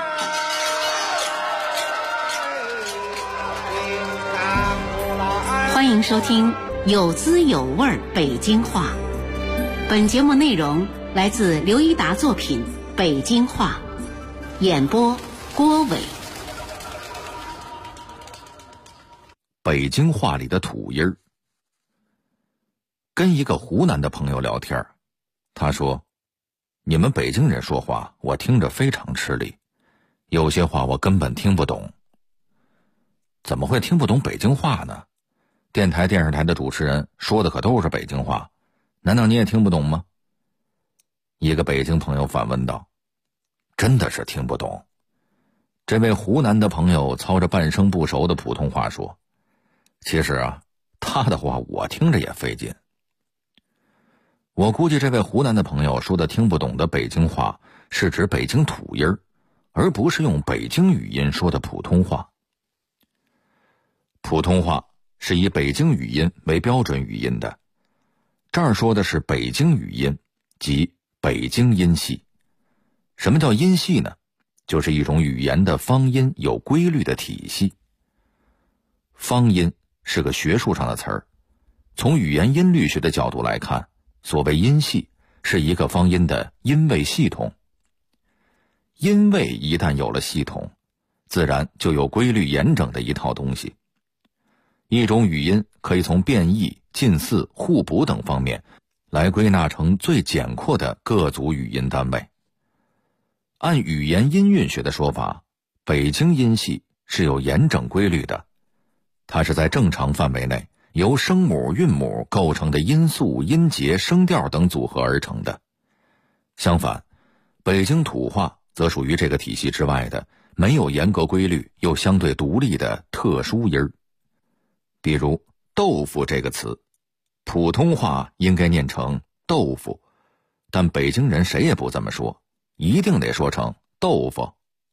欢迎收听有滋有味儿北京话。本节目内容来自刘一达作品《北京话》，演播郭伟。 北京话里的土音儿。跟一个湖南的朋友聊天，他说：“你们北京人说话，我听着非常吃力，有些话我根本听不懂。”怎么会听不懂北京话呢？电台、电视台的主持人说的可都是北京话，难道你也听不懂吗？一个北京朋友反问道：“真的是听不懂。”这位湖南的朋友操着半生不熟的普通话说：“其实啊，他的话我听着也费劲。”我估计这位湖南的朋友说的听不懂的北京话是指北京土音儿，而不是用北京语音说的普通话。普通话是以北京语音为标准语音的，这儿说的是北京语音，即北京音系。什么叫音系呢？就是一种语言的方音有规律的体系。方音是个学术上的词儿，从语言音律学的角度来看，所谓音系是一个方音的音位系统。音位一旦有了系统，自然就有规律严整的一套东西。一种语音可以从变异、近似、互补等方面来归纳成最简括的各组语音单位。按语言音韵学的说法，北京音系是有严整规律的，它是在正常范围内由声母、韵母构成的音素、音节、声调等组合而成的。相反，北京土话则属于这个体系之外的没有严格规律又相对独立的特殊音儿。比如豆腐这个词，普通话应该念成豆腐，但北京人谁也不这么说，一定得说成豆腐。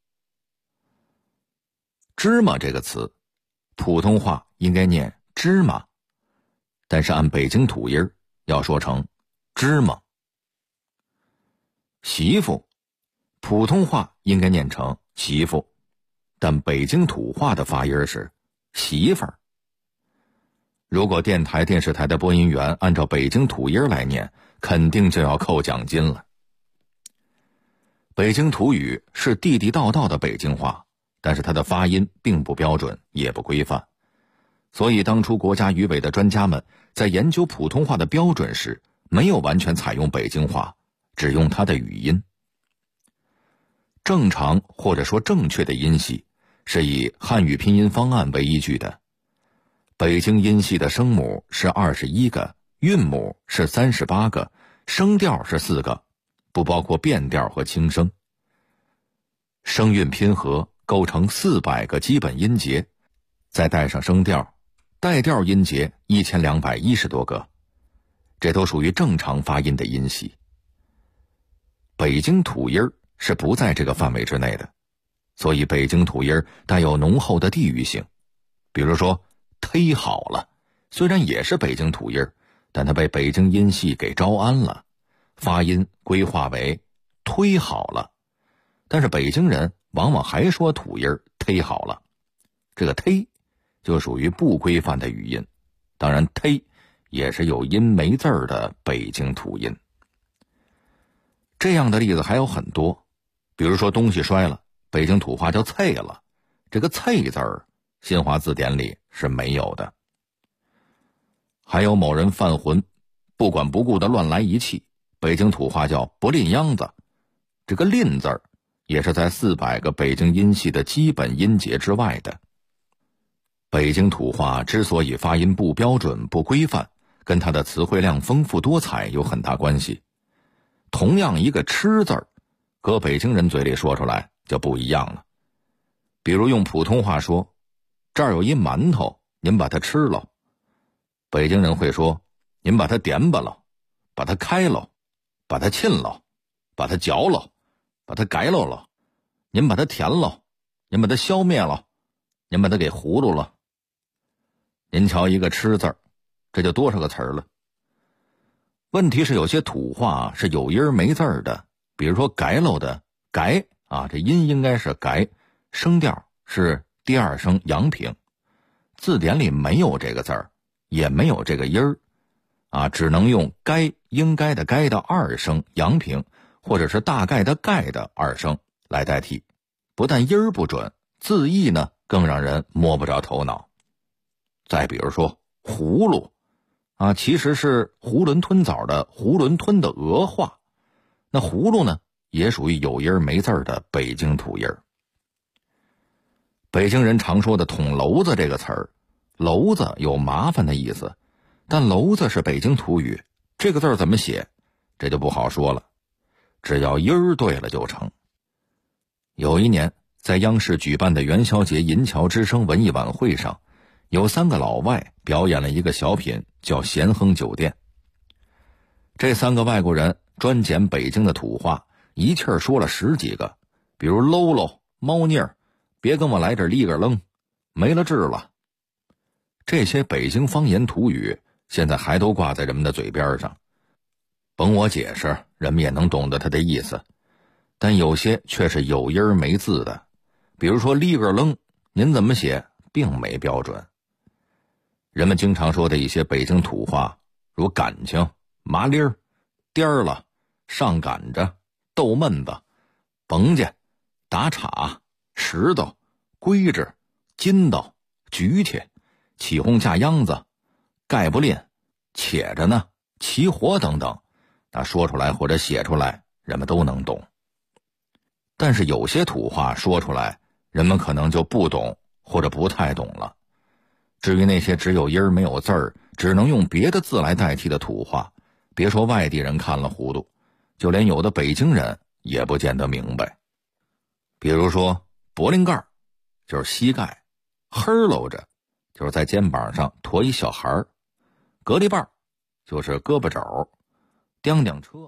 芝麻这个词，普通话应该念芝麻，但是按北京土音要说成芝麻。媳妇，普通话应该念成媳妇，但北京土话的发音是媳妇儿。如果电台、电视台的播音员按照北京土音来念，肯定就要扣奖金了。北京土语是地地道道的北京话，但是它的发音并不标准，也不规范。所以当初国家语委的专家们在研究普通话的标准时，没有完全采用北京话，只用它的语音。正常或者说正确的音系是以汉语拼音方案为依据的。北京音系的声母是21个，韵母是38个，声调是4个，不包括变调和轻声。声韵拼合构成400个基本音节，再带上声调，带调音节1210多个，这都属于正常发音的音系。北京土音是不在这个范围之内的，所以北京土音带有浓厚的地域性。比如说忒好了，虽然也是北京土音，但它被北京音系给招安了，发音规划为忒好了。但是北京人往往还说土音忒好了，这个忒就属于不规范的语音，当然忒也是有音没字儿的北京土音。这样的例子还有很多，比如说东西摔了，北京土话叫啐了，这个啐字儿新华字典里是没有的。还有某人犯浑，不管不顾的乱来一气，北京土话叫不吝秧子，这个吝字儿也是在400个北京音系的基本音节之外的。 北京土话之所以发音不标准、不规范，跟它的词汇量丰富多彩有很大关系。同样一个吃字儿，搁北京人嘴里说出来就不一样了。比如用普通话说，这儿有一馒头，您把它吃了。北京人会说，您把它点吧了，把它开了，把它沁了，把它嚼了，把它改了，您把它填了，您把它消灭了，您把它给葫芦了。您瞧一个吃字儿，这就多少个词儿了。问题是有些土话是有音没字儿的，比如说改喽的改啊，这音应该是改，声调是第二声阳平，字典里没有这个字儿，也没有这个音儿啊，只能用该应该的该的二声阳平，或者是大概的概的二声来代替。不但音儿不准，字义呢更让人摸不着头脑。再比如说葫芦啊，其实是囫囵吞枣的囫囵吞的俄话，那葫芦呢也属于有音没字的北京土音。北京人常说的捅娄子这个词儿，娄子有麻烦的意思，但娄子是北京土语，这个字怎么写这就不好说了，只要音儿对了就成。有一年在央视举办的元宵节银桥之声文艺晚会上，有3个老外表演了一个小品叫《咸亨酒店》。这3个外国人专捡北京的土话，一气儿说了10几个，比如喽喽、猫腻儿，别跟我来这立个愣，没了治了。这些北京方言土语现在还都挂在人们的嘴边上，甭我解释，人们也能懂得它的意思。但有些却是有音没字的，比如说立个愣，您怎么写并没标准。人们经常说的一些北京土话，如感情、麻利儿、颠儿了、上赶着、逗闷子、甭家、打岔、石头、规制、筋道、举起、起哄架秧子、盖不吝、且着呢、起火等等，那说出来或者写出来人们都能懂。但是有些土话说出来人们可能就不懂或者不太懂了。至于那些只有音没有字儿，只能用别的字来代替的土话，别说外地人看了糊涂，就连有的北京人也不见得明白。比如说柏林盖就是膝盖，呵喽着就是在肩膀上驮一小孩儿，隔离棒就是胳膊肘，叮叮车。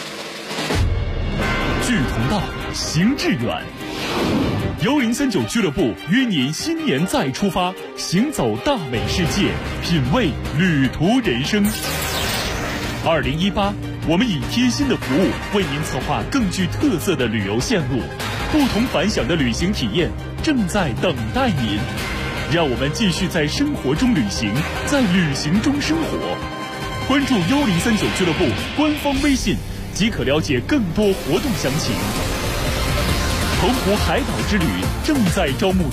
志同道，行致远。1039俱乐部约您新年再出发，行走大美世界，品味旅途人生。2018，我们以贴心的服务为您策划更具特色的旅游线路，不同凡响的旅行体验正在等待您。让我们继续在生活中旅行，在旅行中生活。关注1039俱乐部官方微信，即可了解更多活动详情。澎湖海岛之旅正在招募